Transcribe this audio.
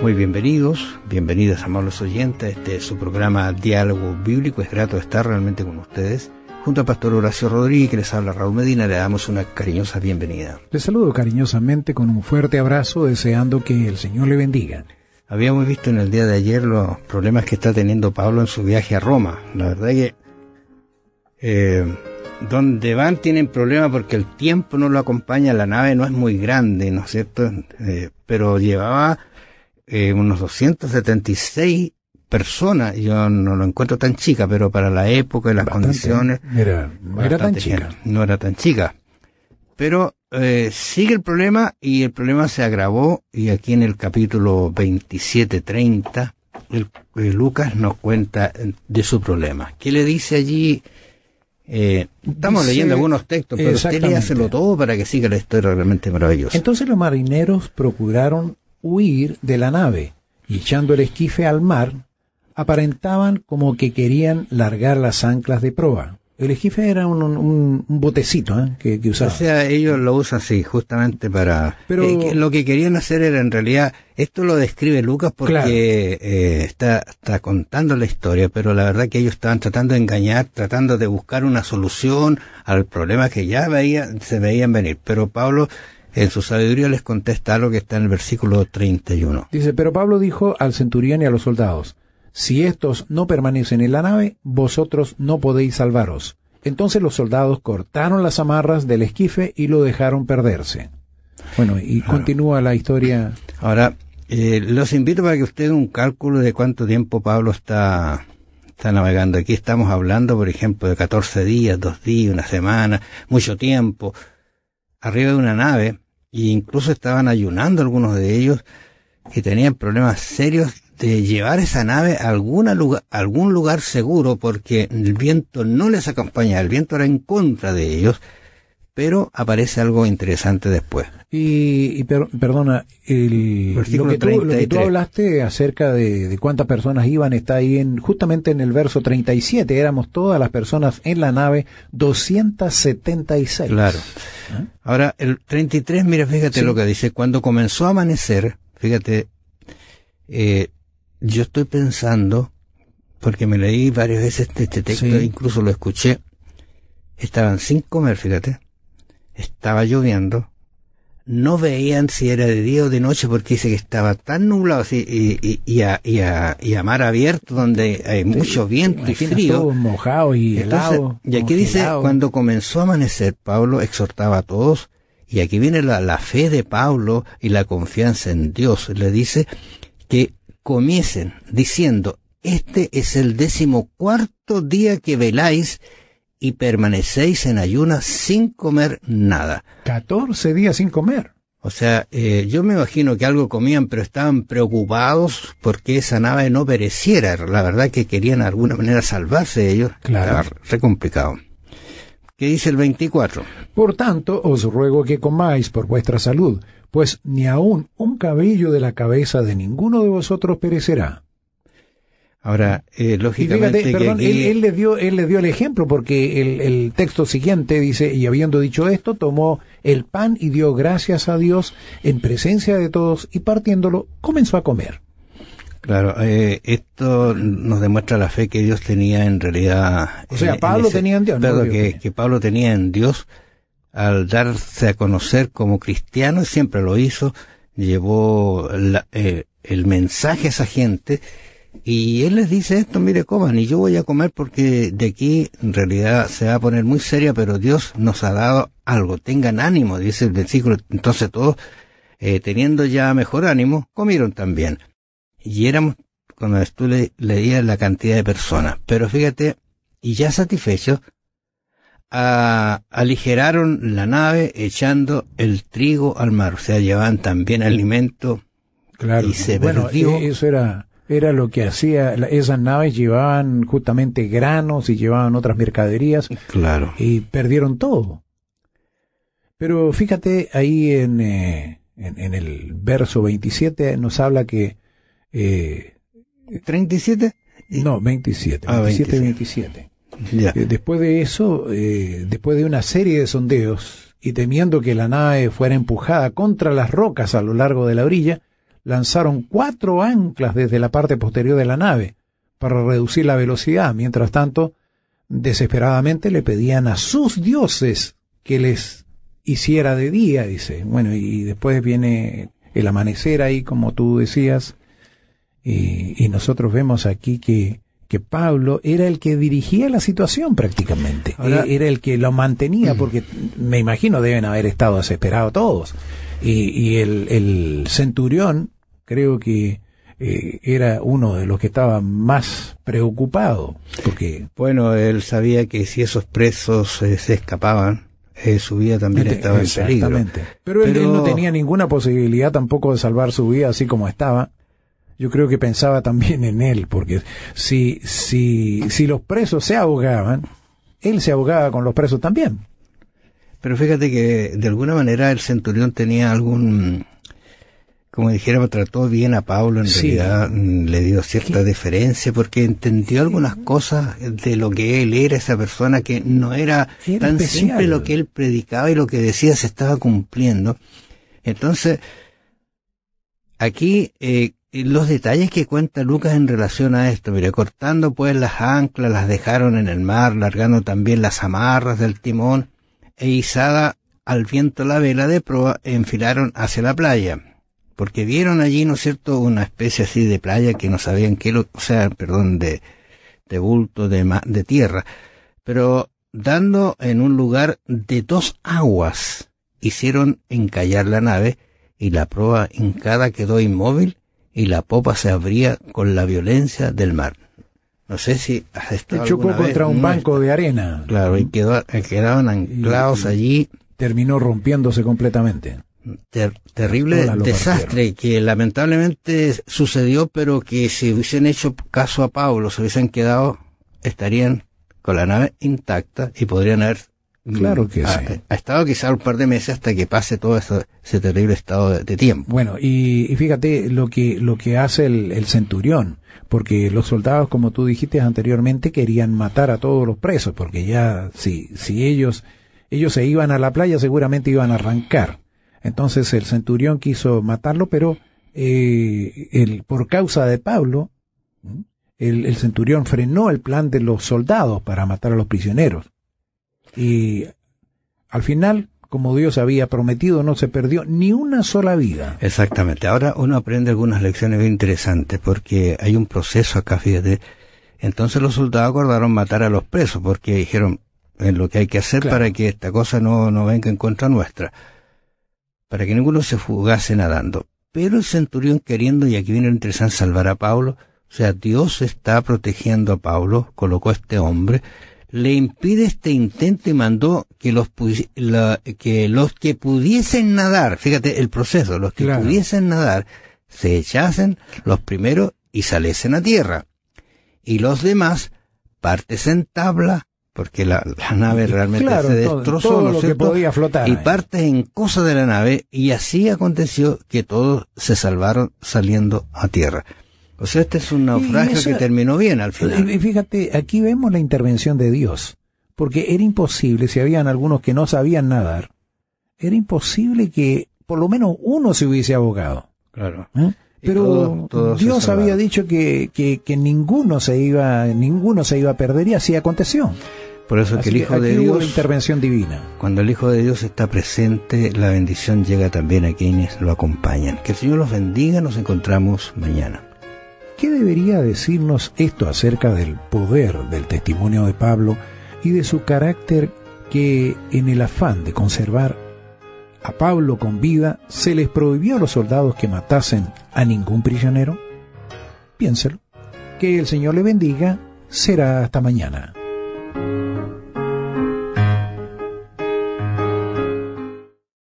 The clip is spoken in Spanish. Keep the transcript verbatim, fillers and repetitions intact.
Muy bienvenidos, bienvenidas amables oyentes. Este es su programa Diálogo Bíblico. Es grato estar realmente con ustedes. Junto al pastor Horacio Rodríguez, que les habla Raúl Medina, le damos una cariñosa bienvenida. Les saludo cariñosamente con un fuerte abrazo, deseando que el Señor le bendiga. Habíamos visto en el día de ayer los problemas que está teniendo Pablo en su viaje a Roma. La verdad es que eh, donde van tienen problemas porque el tiempo no lo acompaña, la nave no es muy grande, ¿no es cierto? Eh, pero llevaba eh, unos doscientos setenta y seis personas. Yo no lo encuentro tan chica, pero para la época y las Bastante, condiciones era, no era tan chica. Gente, no era tan chica. Pero eh, sigue el problema, y el problema se agravó, y aquí en el capítulo veintisiete treinta, el, el Lucas nos cuenta de su problema. ¿Qué le dice allí? Eh, estamos dice, leyendo algunos textos, pero usted léaselo todo para que siga la historia realmente maravillosa. Entonces los marineros procuraron huir de la nave, y echando el esquife al mar, aparentaban como que querían largar las anclas de proa. El esquife era un, un, un botecito ¿eh? que, que usaban. O sea, ellos lo usan así, justamente para... Pero eh, que lo que querían hacer era, en realidad, esto lo describe Lucas porque claro. eh, está, está contando la historia, pero la verdad que ellos estaban tratando de engañar, tratando de buscar una solución al problema que ya veía, se veían venir. Pero Pablo, en su sabiduría, les contesta algo que está en el versículo treinta y uno. Dice, pero Pablo dijo al centurión y a los soldados: si estos no permanecen en la nave, vosotros no podéis salvaros. Entonces los soldados cortaron las amarras del esquife y lo dejaron perderse. Bueno, y claro. Continúa la historia. Ahora, eh, los invito para que usted haga un cálculo de cuánto tiempo Pablo está, está navegando. Aquí estamos hablando, por ejemplo, de catorce días, dos días, una semana, mucho tiempo, arriba de una nave, e incluso estaban ayunando algunos de ellos, que tenían problemas serios de llevar esa nave a alguna lugar, algún lugar seguro, porque el viento no les acompañaba, el viento era en contra de ellos. Pero aparece algo interesante después. Y, y per, perdona, el, lo, que tú, lo que tú hablaste acerca de, de cuántas personas iban está ahí en justamente en el verso treinta y siete. Éramos todas las personas en la nave, doscientas setenta y seis. Claro. ¿Eh? Ahora, el treinta y tres, mira, fíjate sí. Lo que dice. Cuando comenzó a amanecer, fíjate, eh, yo estoy pensando, porque me leí varias veces este, este texto, sí. Incluso lo escuché, estaban sin comer, fíjate. Estaba lloviendo, no veían si era de día o de noche porque dice que estaba tan nublado así, y, y, y, a, y, a, y a mar abierto donde hay mucho viento y frío. Todo mojado y Entonces, helado. Y aquí dice, helado. Cuando comenzó a amanecer, Pablo exhortaba a todos, y aquí viene la, la fe de Pablo y la confianza en Dios. Le dice que comiesen diciendo: este es el decimocuarto día que veláis y permanecéis en ayunas sin comer nada. catorce días sin comer. O sea, eh, yo me imagino que algo comían, pero estaban preocupados porque esa nave no pereciera. La verdad que querían de alguna manera salvarse de ellos. Claro. Estaba re complicado. ¿Qué dice el veinticuatro? Por tanto, os ruego que comáis por vuestra salud, pues ni aun un cabello de la cabeza de ninguno de vosotros perecerá. Ahora, eh, lógicamente... Y fíjate, perdón, aquí... él, él, le dio, él le dio el ejemplo, porque el, el texto siguiente dice: y habiendo dicho esto, tomó el pan y dio gracias a Dios en presencia de todos, y partiéndolo, comenzó a comer. Claro, eh, esto nos demuestra la fe que Dios tenía en realidad... O sea, eh, Pablo en ese, tenía en Dios. Perdón, ¿no? que, que Pablo tenía en Dios al darse a conocer como cristiano, y siempre lo hizo, llevó la, eh, el mensaje a esa gente. Y él les dice esto: mire, coman, y yo voy a comer porque de aquí en realidad se va a poner muy seria, pero Dios nos ha dado algo, tengan ánimo, dice el versículo. Entonces todos, eh, teniendo ya mejor ánimo, comieron también. Y éramos, cuando tú le, leías la cantidad de personas, pero fíjate, y ya satisfechos, a, aligeraron la nave echando el trigo al mar. O sea, llevaban también alimento. Claro. Y se bueno, perdió. Eso era... Era lo que hacía, esas naves llevaban justamente granos y llevaban otras mercaderías. Claro. Y perdieron todo. Pero fíjate, ahí en, eh, en, en el verso veintisiete nos habla que... Eh, ¿treinta y siete? No, veintisiete. Ah, veintisiete, veintisiete. Ya. Eh, después de eso, eh, después de una serie de sondeos, y temiendo que la nave fuera empujada contra las rocas a lo largo de la orilla, lanzaron cuatro anclas desde la parte posterior de la nave para reducir la velocidad. Mientras tanto, desesperadamente le pedían a sus dioses que les hiciera de día, dice. Bueno, y después viene el amanecer ahí, como tú decías, y, y nosotros vemos aquí que, que Pablo era el que dirigía la situación prácticamente. Ahora, era el que lo mantenía, porque me imagino deben haber estado desesperados todos. Y, y el, el centurión, creo que eh, era uno de los que estaba más preocupado, porque... Bueno, él sabía que si esos presos eh, se escapaban, Eh, su vida también estaba en peligro. Pero él, Pero él no tenía ninguna posibilidad tampoco de salvar su vida así como estaba. Yo creo que pensaba también en él, porque si, si, si los presos se ahogaban, él se ahogaba con los presos también. Pero fíjate que de alguna manera el centurión tenía algún, como dijéramos, trató bien a Pablo, en sí. realidad le dio cierta ¿Qué? deferencia, porque entendió algunas cosas de lo que él era, esa persona que no era, era tan especial. Simple lo que él predicaba y lo que decía se estaba cumpliendo. Entonces, aquí eh, los detalles que cuenta Lucas en relación a esto, mire, cortando pues las anclas, las dejaron en el mar, largando también las amarras del timón, e izada al viento la vela de proa, enfilaron hacia la playa. Porque vieron allí, ¿no es cierto?, una especie así de playa que no sabían qué, lo, o sea, perdón, de, de bulto, de, de tierra, pero dando en un lugar de dos aguas, hicieron encallar la nave, y la proa hincada quedó inmóvil, y la popa se abría con la violencia del mar. No sé si has estado chocó alguna contra vez, un no banco está, de arena. Claro, y quedó, quedaban anclados y, y allí. Terminó rompiéndose completamente. Ter, terrible desastre que lamentablemente sucedió, pero que si hubiesen hecho caso a Pablo, se hubiesen quedado, estarían con la nave intacta y podrían haber claro que ha, sí. ha estado quizá un par de meses hasta que pase todo eso, ese terrible estado de, de tiempo. Bueno, y, y fíjate lo que lo que hace el, el centurión, porque los soldados, como tú dijiste anteriormente, querían matar a todos los presos, porque ya si si ellos ellos se iban a la playa seguramente iban a arrancar. Entonces el centurión quiso matarlo, pero eh, el, por causa de Pablo, el, el centurión frenó el plan de los soldados para matar a los prisioneros. Y al final, como Dios había prometido, no se perdió ni una sola vida. Exactamente. Ahora uno aprende algunas lecciones bien interesantes, porque hay un proceso acá, fíjate. Entonces los soldados acordaron matar a los presos, porque dijeron, es lo que hay que hacer claro. para que esta cosa no, no venga en contra nuestra, para que ninguno se fugase nadando. Pero el centurión, queriendo, y aquí viene lo interesante, salvar a Pablo, o sea, Dios está protegiendo a Pablo, colocó a este hombre, le impide este intento y mandó que los, la, que, los que pudiesen nadar, fíjate el proceso, los que claro. pudiesen nadar, se echasen los primeros y saliesen a tierra. Y los demás, partes en tabla, porque la, la nave realmente claro, se destrozó, todo, todo ¿no lo que podía flotar, y ahí. partes en cosa de la nave, y así aconteció que todos se salvaron saliendo a tierra. O sea, este es un naufragio eso, que terminó bien al final. Y fíjate, aquí vemos la intervención de Dios, porque era imposible, si habían algunos que no sabían nadar, era imposible que por lo menos uno se hubiese ahogado. Claro. ¿Eh? Pero todos, todos Dios había dicho que, que, que ninguno se iba, ninguno se iba a perder, y así aconteció. Por eso que el Hijo que de Dios, hubo la intervención divina. Cuando el Hijo de Dios está presente, la bendición llega también a quienes lo acompañan. Que el Señor los bendiga, nos encontramos mañana. ¿Qué debería decirnos esto acerca del poder del testimonio de Pablo y de su carácter, que en el afán de conservar a Pablo con vida, se les prohibió a los soldados que matasen a ningún prisionero? Piénselo. Que el Señor le bendiga. Será hasta mañana.